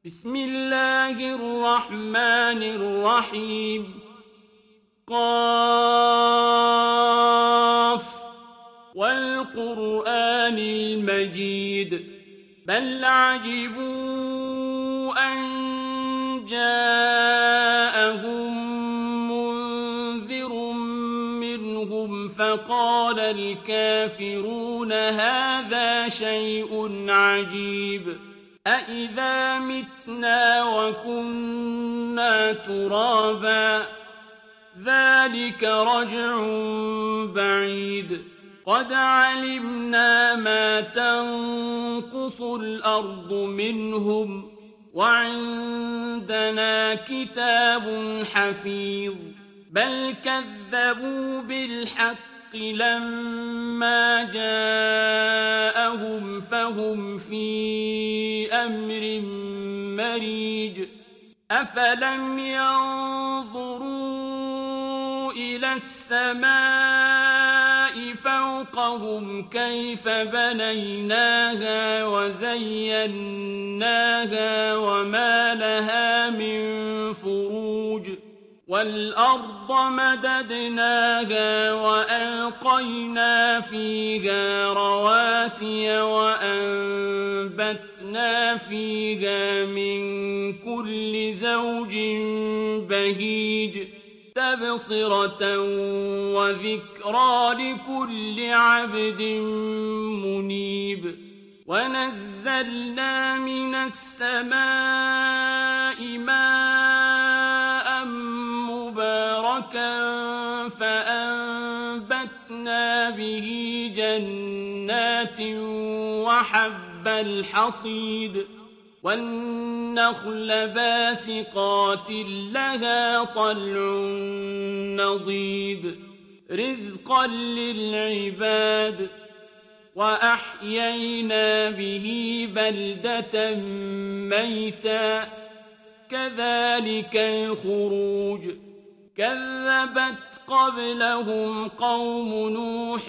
بسم الله الرحمن الرحيم قاف والقرآن المجيد بل عجبوا أن جاءهم منذر منهم فقال الكافرون هذا شيء عجيب أإذا متنا وكنا ترابا ذلك رجع بعيد قد علمنا ما تنقص الأرض منهم وعندنا كتاب حفيظ بل كذبوا بالحق لما جاءهم فهم في أمر مريج أفلم ينظروا إلى السماء فوقهم كيف بنيناها وزيناها وما لها من فروج والأرض مددناها وألقينا فيها رواسي وأنبتنا فيها من كل زوج بهيج تبصرة وذكرى لكل عبد منيب ونزلنا من السماء ماء مباركا فأنبتنا به جنات وحب الحصيد والنخل باسقات لها طلع نضيد رزقا للعباد وأحيينا به بلدة ميتا كذلك الخروج كذبت قبلهم قوم نوح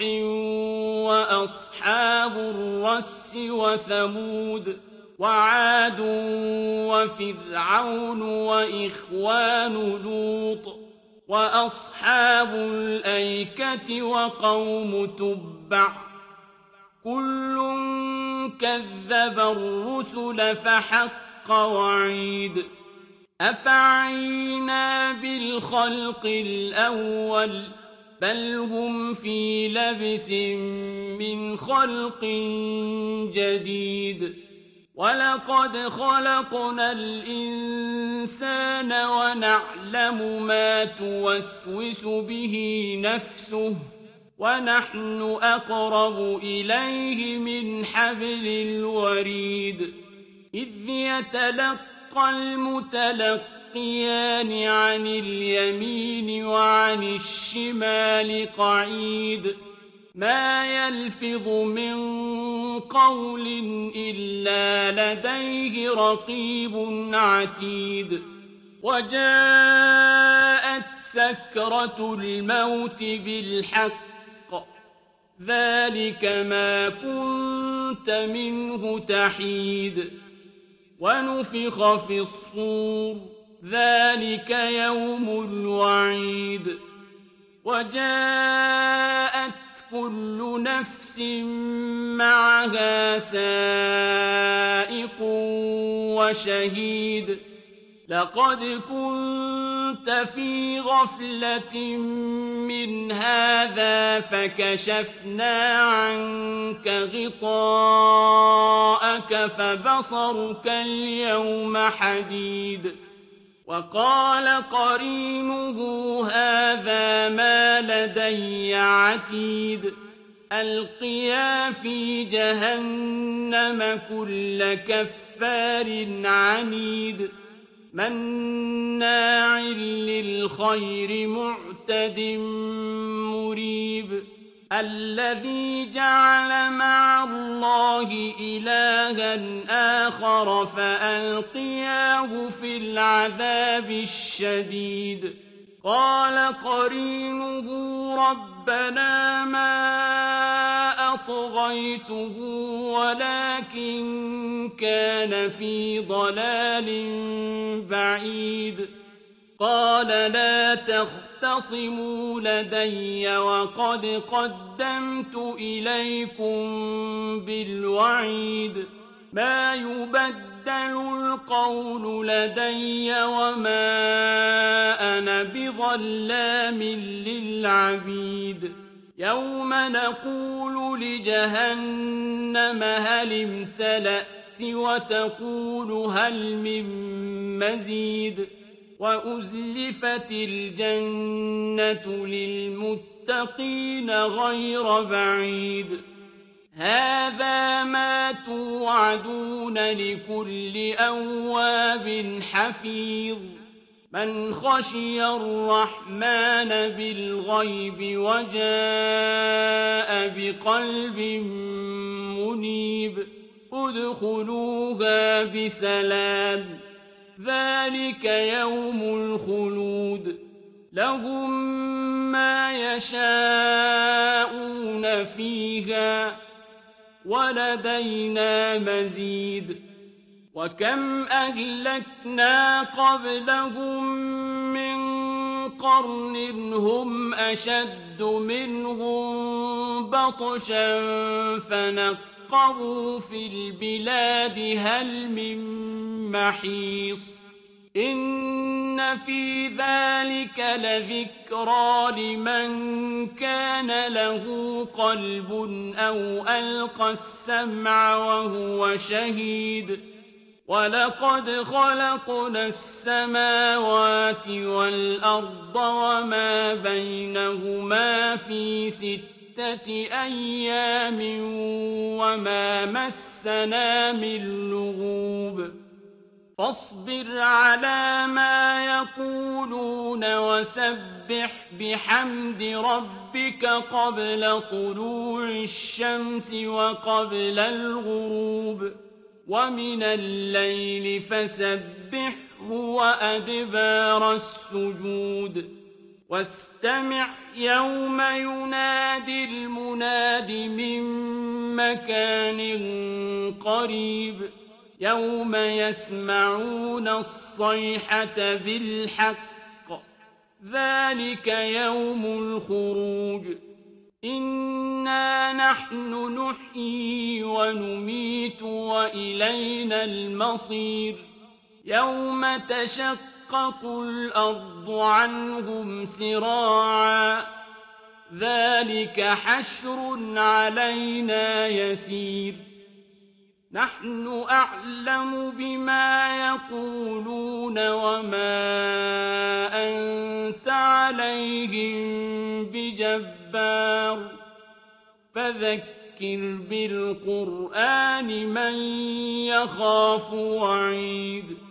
وأصحاب الرس وثمود وعاد وفرعون وإخوان لوط وأصحاب الأيكة وقوم تبع كل كذب الرسل فحق وعيد أفعينا بالخلق الأول بل هم في لبس من خلق جديد ولقد خلقنا الإنسان ونعلم ما توسوس به نفسه ونحن أقرب إليه من حبل الوريد إذ يتلقى المتلقيان عن اليمين وعن الشمال قعيد ما يلفظ من قول إلا لديه رقيب عتيد وجاءت سكرة الموت بالحق ذلك ما كنت منه تحيد ونفخ في الصور ذلك يوم الوعيد وجاءت كل نفس معها سائق وشهيد لقد كنت في غفلة من هذا فكشفنا عنك غطاءك فبصرك اليوم حديد وقال قرينه هذا ما لدي عتيد ألقيا في جهنم كل كفار عنيد مناع للخير معتد مريب الذي جعل مع الله إلها آخر فألقياه في العذاب الشديد قال قرينه ربنا ما أطغيته ولكن كان في ضلال بعيد قال لا تختصموا لدي وقد قدمت إليكم بالوعيد ما يبدل القول لدي وما أنا بظلام للعبيد يوم نقول لجهنم هل امتلأت وتقول هل من مزيد وأزلفت الجنة للمتقين غير بعيد هذا ما توعدون لكل أواب حفيظ من خشي الرحمن بالغيب وجاء بقلب منيب ادخلوها بسلام ذلك يوم الخلود لهم ما يشاءون فيها ولدينا مزيد وكم أهلكنا قبلهم من قرن هم أشد منهم بطشا فنقبوا في البلاد هل من محيص إن في ذلك لذكرى لمن كان له قلب أو ألقى السمع وهو شهيد ولقد خلقنا السماوات والأرض وما بينهما في 6 أيام وما مسنا من لغوب فاصبر على ما يقولون وسبح بحمد ربك قبل طلوع الشمس وقبل الغروب ومن الليل فسبحه وأدبار السجود واستمع يوم ينادي المناد من مكان قريب يوم يسمعون الصيحة بالحق ذلك يوم الخروج إنا نحن نحيي ونميت وإلينا المصير يوم تشقق الأرض عنهم سراعا ذلك حشر علينا يسير نحن أعلم بما يقولون وما أنت عليهم بجبار فذكر بالقرآن من يخاف وعيد